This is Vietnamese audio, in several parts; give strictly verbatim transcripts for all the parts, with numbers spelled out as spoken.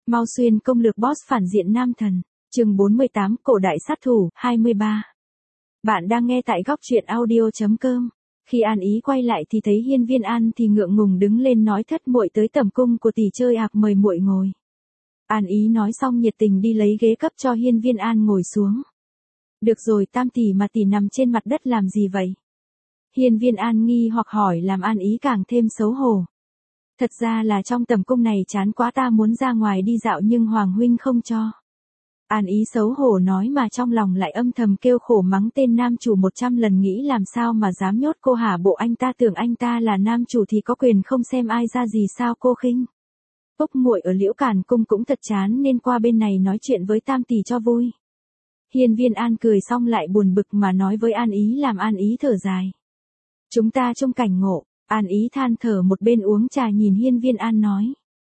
Mao Xuyên công lược boss phản diện nam thần, chương bốn mươi tám, cổ đại sát thủ, hai mươi ba. Bạn đang nghe tại góc truyện audio.com. Khi An Ý quay lại thì thấy Hiên Viên An thì ngượng ngùng đứng lên nói thất muội tới tẩm cung của tỷ chơi ạc mời muội ngồi. An Ý nói xong nhiệt tình đi lấy ghế cấp cho Hiên Viên An ngồi xuống. Được rồi tam tỷ mà tỷ nằm trên mặt đất làm gì vậy? Hiên Viên An nghi hoặc hỏi làm An Ý càng thêm xấu hổ. Thật ra là trong tẩm cung này chán quá ta muốn ra ngoài đi dạo nhưng Hoàng huynh không cho. An Ý xấu hổ nói mà trong lòng lại âm thầm kêu khổ mắng tên nam chủ một trăm lần nghĩ làm sao mà dám nhốt cô hả bộ anh ta tưởng anh ta là nam chủ thì có quyền không xem ai ra gì sao cô khinh. Úc muội ở Liễu Càn cung cũng thật chán nên qua bên này nói chuyện với tam tỷ cho vui. Hiên Viên An cười xong lại buồn bực mà nói với An Ý làm An Ý thở dài. Chúng ta chung cảnh ngộ. An Ý than thở một bên uống trà nhìn Hiên Viên An nói.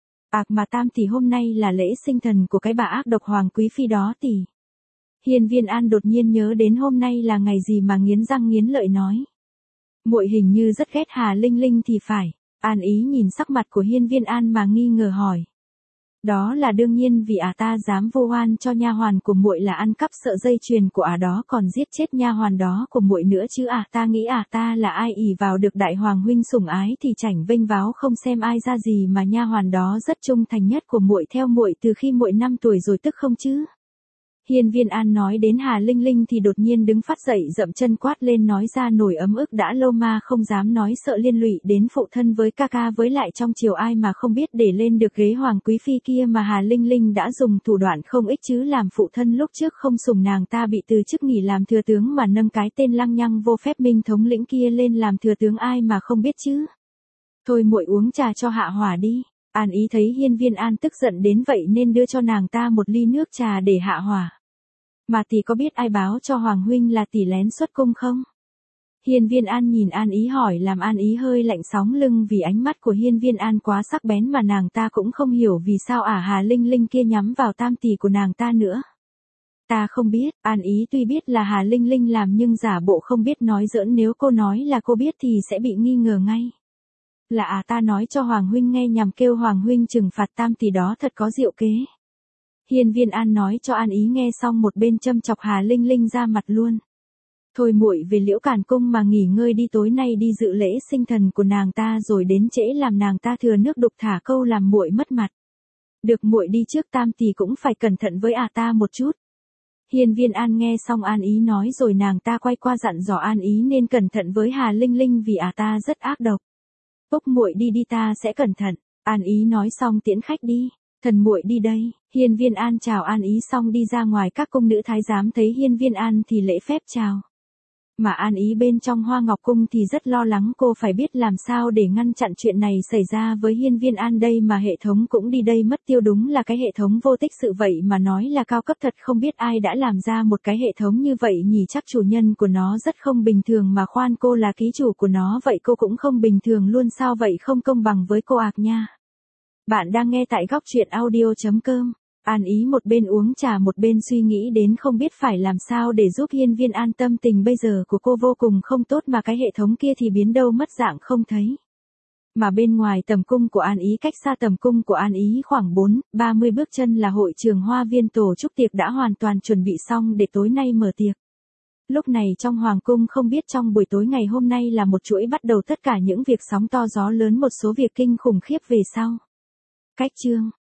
Ạc mà tam tỷ hôm nay là lễ sinh thần của cái bà ác độc Hoàng Quý Phi đó tỷ. Hiên Viên An đột nhiên nhớ đến hôm nay là ngày gì mà nghiến răng nghiến lợi nói. Muội hình như rất ghét Hà Linh Linh thì phải. An Ý nhìn sắc mặt của Hiên Viên An mà nghi ngờ hỏi. Đó là đương nhiên vì ả ta dám vu oan cho nha hoàn của muội là ăn cắp sợi dây chuyền của ả đó còn giết chết nha hoàn đó của muội nữa chứ ả ta nghĩ ả ta là ai ỷ vào được đại hoàng huynh sủng ái thì chảnh vênh váo không xem ai ra gì mà nha hoàn đó rất trung thành nhất của muội theo muội từ khi muội năm tuổi rồi tức không chứ. Hiên Viên An nói đến Hà Linh Linh thì đột nhiên đứng phát dậy dậm chân quát lên nói ra nổi ấm ức đã lâu mà không dám nói sợ liên lụy đến phụ thân với ca ca với lại trong triều ai mà không biết để lên được ghế Hoàng Quý Phi kia mà Hà Linh Linh đã dùng thủ đoạn không ích chứ làm phụ thân lúc trước không sủng nàng ta bị từ chức nghỉ làm thừa tướng mà nâng cái tên lăng nhăng vô phép minh thống lĩnh kia lên làm thừa tướng ai mà không biết chứ. Thôi muội uống trà cho hạ hỏa đi. An Ý thấy Hiên Viên An tức giận đến vậy nên đưa cho nàng ta một ly nước trà để hạ hỏa. Mà tỷ có biết ai báo cho Hoàng huynh là tỷ lén xuất cung không? Hiên Viên An nhìn An Ý hỏi làm An Ý hơi lạnh sóng lưng vì ánh mắt của Hiên Viên An quá sắc bén mà nàng ta cũng không hiểu vì sao ả Hà Linh Linh kia nhắm vào tam tỷ của nàng ta nữa. Ta không biết, An Ý tuy biết là Hà Linh Linh làm nhưng giả bộ không biết nói giỡn nếu cô nói là cô biết thì sẽ bị nghi ngờ ngay. Là à ta nói cho Hoàng huynh nghe nhằm kêu Hoàng huynh trừng phạt tam tỷ đó thật có diệu kế. Hiên Viên An nói cho An Ý nghe xong một bên châm chọc Hà Linh Linh ra mặt luôn. Thôi muội về Liễu Càn cung mà nghỉ ngơi đi tối nay đi dự lễ sinh thần của nàng ta rồi đến trễ làm nàng ta thừa nước đục thả câu làm muội mất mặt. Được muội đi trước tam tỷ cũng phải cẩn thận với à ta một chút. Hiên Viên An nghe xong An Ý nói rồi nàng ta quay qua dặn dò An Ý nên cẩn thận với Hà Linh Linh vì à ta rất ác độc. Úc muội đi đi ta sẽ cẩn thận. An Ý nói xong tiễn khách đi. Thần muội đi đây. Hiên Viên An chào An Ý xong đi ra ngoài các cung nữ thái giám thấy Hiên Viên An thì lễ phép chào. Mà An Ý bên trong Hoa Ngọc cung thì rất lo lắng cô phải biết làm sao để ngăn chặn chuyện này xảy ra với Hiên Viên An đây mà hệ thống cũng đi đây mất tiêu đúng là cái hệ thống vô tích sự vậy mà nói là cao cấp thật không biết ai đã làm ra một cái hệ thống như vậy nhỉ chắc chủ nhân của nó rất không bình thường mà khoan cô là ký chủ của nó vậy cô cũng không bình thường luôn sao vậy không công bằng với cô ạc nha. Bạn đang nghe tại góc truyện audio.com. An Ý một bên uống trà một bên suy nghĩ đến không biết phải làm sao để giúp Hiên Viên An tâm tình bây giờ của cô vô cùng không tốt mà cái hệ thống kia thì biến đâu mất dạng không thấy. Mà bên ngoài tầm cung của An Ý cách xa tầm cung của An Ý khoảng bốn, ba mươi bước chân là hội trường Hoa Viên tổ chúc tiệc đã hoàn toàn chuẩn bị xong để tối nay mở tiệc. Lúc này trong Hoàng cung không biết trong buổi tối ngày hôm nay là một chuỗi bắt đầu tất cả những việc sóng to gió lớn một số việc kinh khủng khiếp về sau. Cách chương